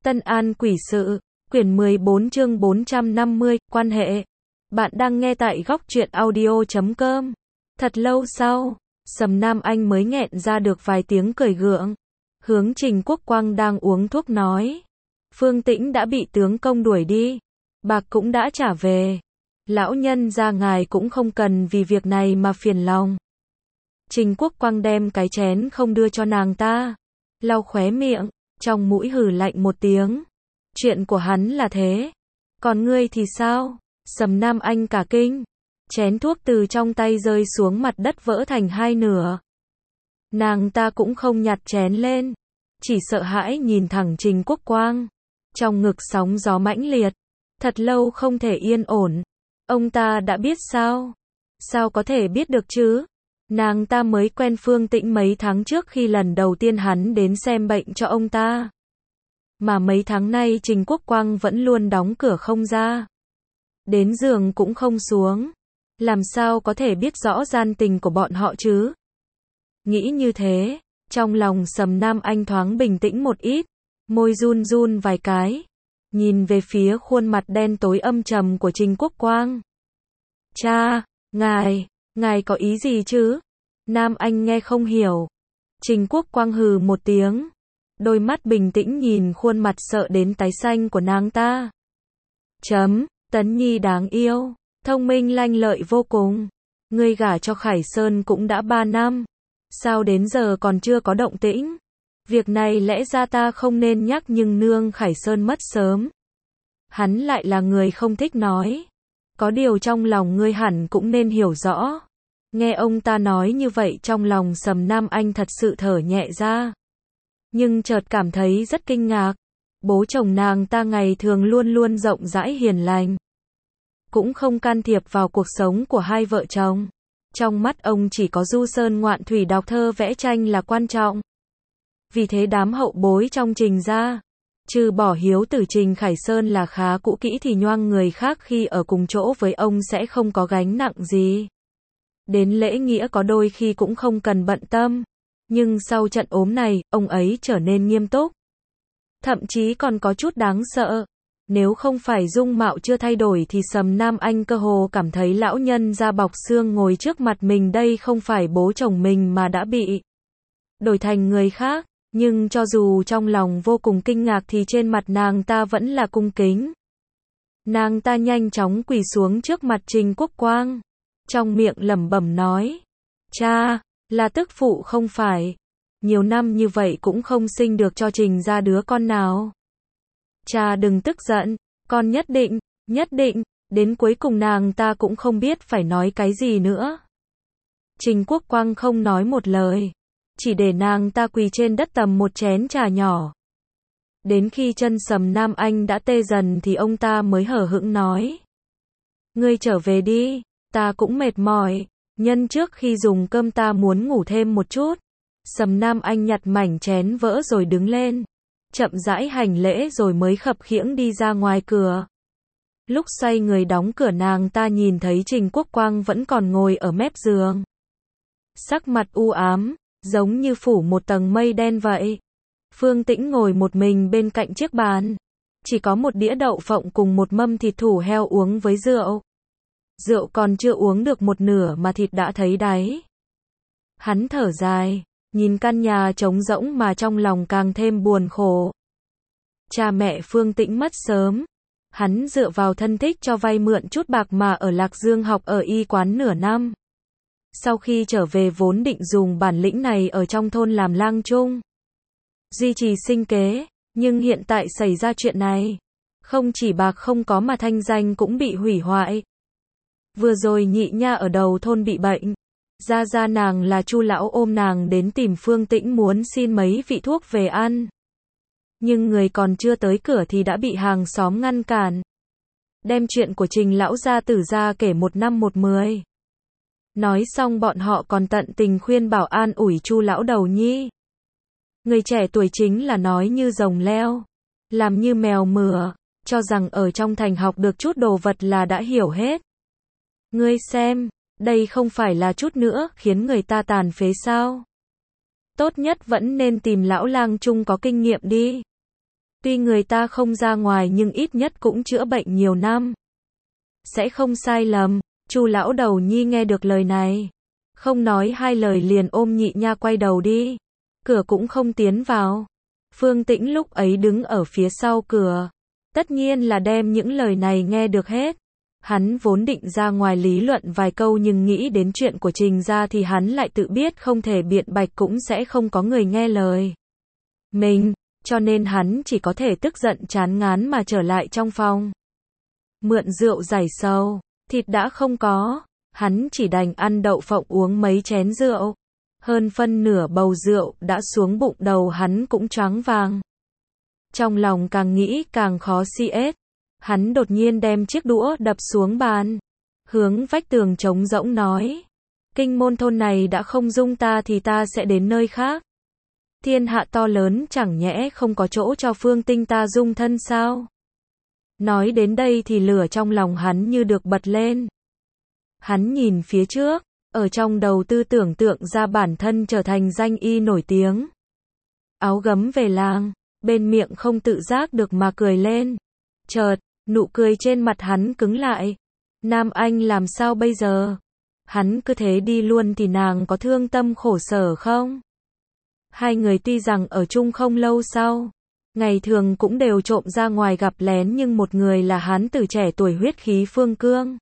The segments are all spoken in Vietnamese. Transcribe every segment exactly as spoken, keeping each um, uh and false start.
Tân An quỷ sự, quyển mười bốn chương bốn trăm năm mươi, quan hệ. Bạn đang nghe tại góc truyện audio chấm com. Thật lâu sau, Sầm Nam Anh mới nghẹn ra được vài tiếng cười gượng. Hướng Trình Quốc Quang đang uống thuốc nói. Phương Tĩnh đã bị tướng công đuổi đi. Bạc cũng đã trả về. Lão nhân gia ngài cũng không cần vì việc này mà phiền lòng. Trình Quốc Quang đem cái chén không đưa cho nàng ta. Lau khóe miệng, trong mũi hừ lạnh một tiếng. Chuyện của hắn là thế. Còn ngươi thì sao? Sầm Nam Anh cả kinh. Chén thuốc từ trong tay rơi xuống mặt đất vỡ thành hai nửa. Nàng ta cũng không nhặt chén lên. Chỉ sợ hãi nhìn thẳng Trình Quốc Quang. Trong ngực sóng gió mãnh liệt. Thật lâu không thể yên ổn. Ông ta đã biết sao? Sao có thể biết được chứ? Nàng ta mới quen Phương Tĩnh mấy tháng trước khi lần đầu tiên hắn đến xem bệnh cho ông ta. Mà mấy tháng nay Trình Quốc Quang vẫn luôn đóng cửa không ra. Đến giường cũng không xuống. Làm sao có thể biết rõ gian tình của bọn họ chứ? Nghĩ như thế, trong lòng Sầm Nam Anh thoáng bình tĩnh một ít. Môi run run vài cái. Nhìn về phía khuôn mặt đen tối âm trầm của Trình Quốc Quang. Cha, ngài, ngài có ý gì chứ? Nam Anh nghe không hiểu. Trình Quốc Quang hừ một tiếng. Đôi mắt bình tĩnh nhìn khuôn mặt sợ đến tái xanh của nàng ta. Chấm, Tấn Nhi đáng yêu, thông minh lanh lợi vô cùng. Ngươi gả cho Khải Sơn cũng đã ba năm. Sao đến giờ còn chưa có động tĩnh? Việc này lẽ ra ta không nên nhắc nhưng nương Khải Sơn mất sớm. Hắn lại là người không thích nói. Có điều trong lòng ngươi hẳn cũng nên hiểu rõ. Nghe ông ta nói như vậy trong lòng Sầm Nam Anh thật sự thở nhẹ ra. Nhưng chợt cảm thấy rất kinh ngạc. Bố chồng nàng ta ngày thường luôn luôn rộng rãi hiền lành. Cũng không can thiệp vào cuộc sống của hai vợ chồng. Trong mắt ông chỉ có du sơn ngoạn thủy đọc thơ vẽ tranh là quan trọng. Vì thế đám hậu bối trong Trình gia, trừ bỏ hiếu tử Trình Khải Sơn là khá cũ kỹ thì nhoang người khác khi ở cùng chỗ với ông sẽ không có gánh nặng gì. Đến lễ nghĩa có đôi khi cũng không cần bận tâm. Nhưng sau trận ốm này, ông ấy trở nên nghiêm túc. Thậm chí còn có chút đáng sợ. Nếu không phải dung mạo chưa thay đổi thì Sầm Nam Anh cơ hồ cảm thấy lão nhân da bọc xương ngồi trước mặt mình đây không phải bố chồng mình mà đã bị đổi thành người khác. Nhưng cho dù trong lòng vô cùng kinh ngạc thì trên mặt nàng ta vẫn là cung kính. Nàng ta nhanh chóng quỳ xuống trước mặt Trình Quốc Quang. Trong miệng lẩm bẩm nói. Cha, là tức phụ không phải. Nhiều năm như vậy cũng không sinh được cho Trình ra đứa con nào. Cha đừng tức giận, con nhất định, nhất định, đến cuối cùng nàng ta cũng không biết phải nói cái gì nữa. Trình Quốc Quang không nói một lời. Chỉ để nàng ta quỳ trên đất tầm một chén trà nhỏ. Đến khi chân Sầm Nam Anh đã tê dần thì ông ta mới hở hững nói. Ngươi trở về đi, ta cũng mệt mỏi. Nhân trước khi dùng cơm ta muốn ngủ thêm một chút. Sầm Nam Anh nhặt mảnh chén vỡ rồi đứng lên. Chậm rãi hành lễ rồi mới khập khiễng đi ra ngoài cửa. Lúc xoay người đóng cửa nàng ta nhìn thấy Trình Quốc Quang vẫn còn ngồi ở mép giường. Sắc mặt u ám. Giống như phủ một tầng mây đen vậy. Phương Tĩnh ngồi một mình bên cạnh chiếc bàn. Chỉ có một đĩa đậu phộng cùng một mâm thịt thủ heo uống với rượu. Rượu còn chưa uống được một nửa mà thịt đã thấy đáy. Hắn thở dài, nhìn căn nhà trống rỗng mà trong lòng càng thêm buồn khổ. Cha mẹ Phương Tĩnh mất sớm. Hắn dựa vào thân thích cho vay mượn chút bạc mà ở Lạc Dương học ở y quán nửa năm. Sau khi trở về vốn định dùng bản lĩnh này ở trong thôn làm lang chung. Duy trì sinh kế, nhưng hiện tại xảy ra chuyện này. Không chỉ bạc không có mà thanh danh cũng bị hủy hoại. Vừa rồi nhị nha ở đầu thôn bị bệnh. Ra ra nàng là Chu lão ôm nàng đến tìm Phương Tĩnh muốn xin mấy vị thuốc về ăn. Nhưng người còn chưa tới cửa thì đã bị hàng xóm ngăn cản. Đem chuyện của Trình lão gia tử ra kể một năm một mười. Nói xong bọn họ còn tận tình khuyên bảo an ủi Chu lão đầu nhi. Người trẻ tuổi chính là nói như rồng leo, làm như mèo mửa, cho rằng ở trong thành học được chút đồ vật là đã hiểu hết. Ngươi xem, đây không phải là chút nữa khiến người ta tàn phế sao? Tốt nhất vẫn nên tìm lão lang chung có kinh nghiệm đi. Tuy người ta không ra ngoài nhưng ít nhất cũng chữa bệnh nhiều năm. Sẽ không sai lầm. Chu lão đầu nhi nghe được lời này. Không nói hai lời liền ôm Nhị Nha quay đầu đi. Cửa cũng không tiến vào. Phương Tĩnh lúc ấy đứng ở phía sau cửa. Tất nhiên là đem những lời này nghe được hết. Hắn vốn định ra ngoài lý luận vài câu nhưng nghĩ đến chuyện của Trình gia thì hắn lại tự biết không thể biện bạch cũng sẽ không có người nghe lời mình, cho nên hắn chỉ có thể tức giận chán ngán mà trở lại trong phòng. Mượn rượu giải sầu, thịt đã không có, hắn chỉ đành ăn đậu phộng uống mấy chén rượu. Hơn phân nửa bầu rượu đã xuống bụng đầu hắn cũng choáng váng. Trong lòng càng nghĩ càng khó si ết. Hắn đột nhiên đem chiếc đũa đập xuống bàn. Hướng vách tường trống rỗng nói. Kinh môn thôn này đã không dung ta thì ta sẽ đến nơi khác. Thiên hạ to lớn chẳng nhẽ không có chỗ cho Phương Tinh ta dung thân sao? Nói đến đây thì lửa trong lòng hắn như được bật lên. Hắn nhìn phía trước, ở trong đầu tư tưởng tượng ra bản thân trở thành danh y nổi tiếng. Áo gấm về làng, bên miệng không tự giác được mà cười lên. Chợt, nụ cười trên mặt hắn cứng lại. Nam Anh làm sao bây giờ? Hắn cứ thế đi luôn thì nàng có thương tâm khổ sở không? Hai người tuy rằng ở chung không lâu sau, ngày thường cũng đều trộm ra ngoài gặp lén nhưng một người là hán tử trẻ tuổi huyết khí phương cương.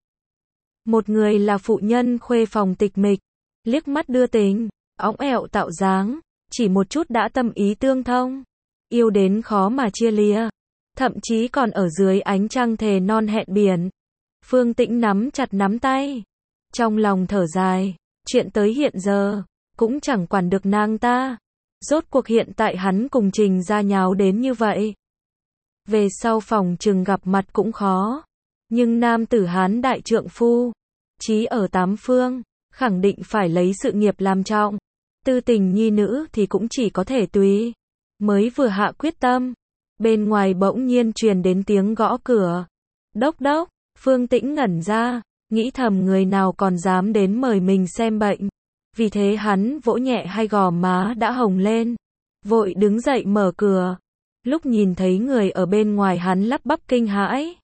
Một người là phụ nhân khuê phòng tịch mịch, liếc mắt đưa tình, óng ẹo tạo dáng, chỉ một chút đã tâm ý tương thông, yêu đến khó mà chia lìa, thậm chí còn ở dưới ánh trăng thề non hẹn biển. Phương Tĩnh nắm chặt nắm tay, trong lòng thở dài, chuyện tới hiện giờ, cũng chẳng quản được nàng ta. Rốt cuộc hiện tại hắn cùng Trình gia nháo đến như vậy. Về sau phòng chừng gặp mặt cũng khó. Nhưng nam tử hán đại trượng phu, chí ở tám phương, khẳng định phải lấy sự nghiệp làm trọng. Tư tình nhi nữ thì cũng chỉ có thể tùy. Mới vừa hạ quyết tâm, bên ngoài bỗng nhiên truyền đến tiếng gõ cửa. Đốc đốc, Phương Tĩnh ngẩn ra, nghĩ thầm người nào còn dám đến mời mình xem bệnh. Vì thế hắn vỗ nhẹ hai gò má đã hồng lên, vội đứng dậy mở cửa. Lúc nhìn thấy người ở bên ngoài hắn lắp bắp kinh hãi.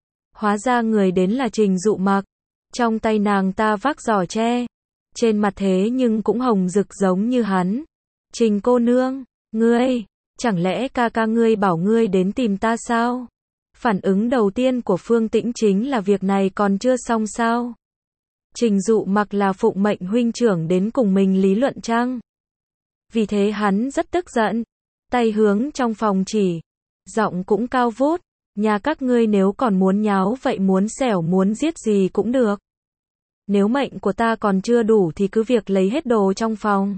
Hóa ra người đến là Trình Dụ Mặc, trong tay nàng ta vác giỏ tre, trên mặt thế nhưng cũng hồng rực giống như hắn. Trình cô nương, ngươi, chẳng lẽ ca ca ngươi bảo ngươi đến tìm ta sao? Phản ứng đầu tiên của Phương Tĩnh chính là việc này còn chưa xong sao? Trình Dụ Mặc là phụng mệnh huynh trưởng đến cùng mình lý luận chăng? Vì thế hắn rất tức giận, tay hướng trong phòng chỉ, giọng cũng cao vút, nhà các ngươi nếu còn muốn nháo vậy muốn xẻo muốn giết gì cũng được. Nếu mệnh của ta còn chưa đủ thì cứ việc lấy hết đồ trong phòng.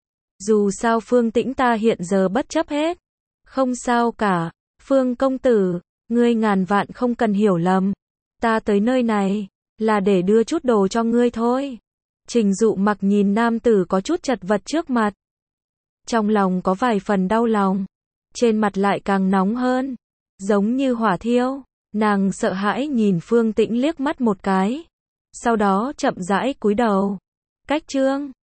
Dù sao Phương Tĩnh ta hiện giờ bất chấp hết. Không sao cả, Phương công tử, ngươi ngàn vạn không cần hiểu lầm. Ta tới nơi này là để đưa chút đồ cho ngươi thôi. Trình Dụ Mặc nhìn nam tử có chút chật vật trước mặt. Trong lòng có vài phần đau lòng. Trên mặt lại càng nóng hơn. Giống như hỏa thiêu. Nàng sợ hãi nhìn Phương Tĩnh liếc mắt một cái. Sau đó chậm rãi cúi đầu. Cách chương.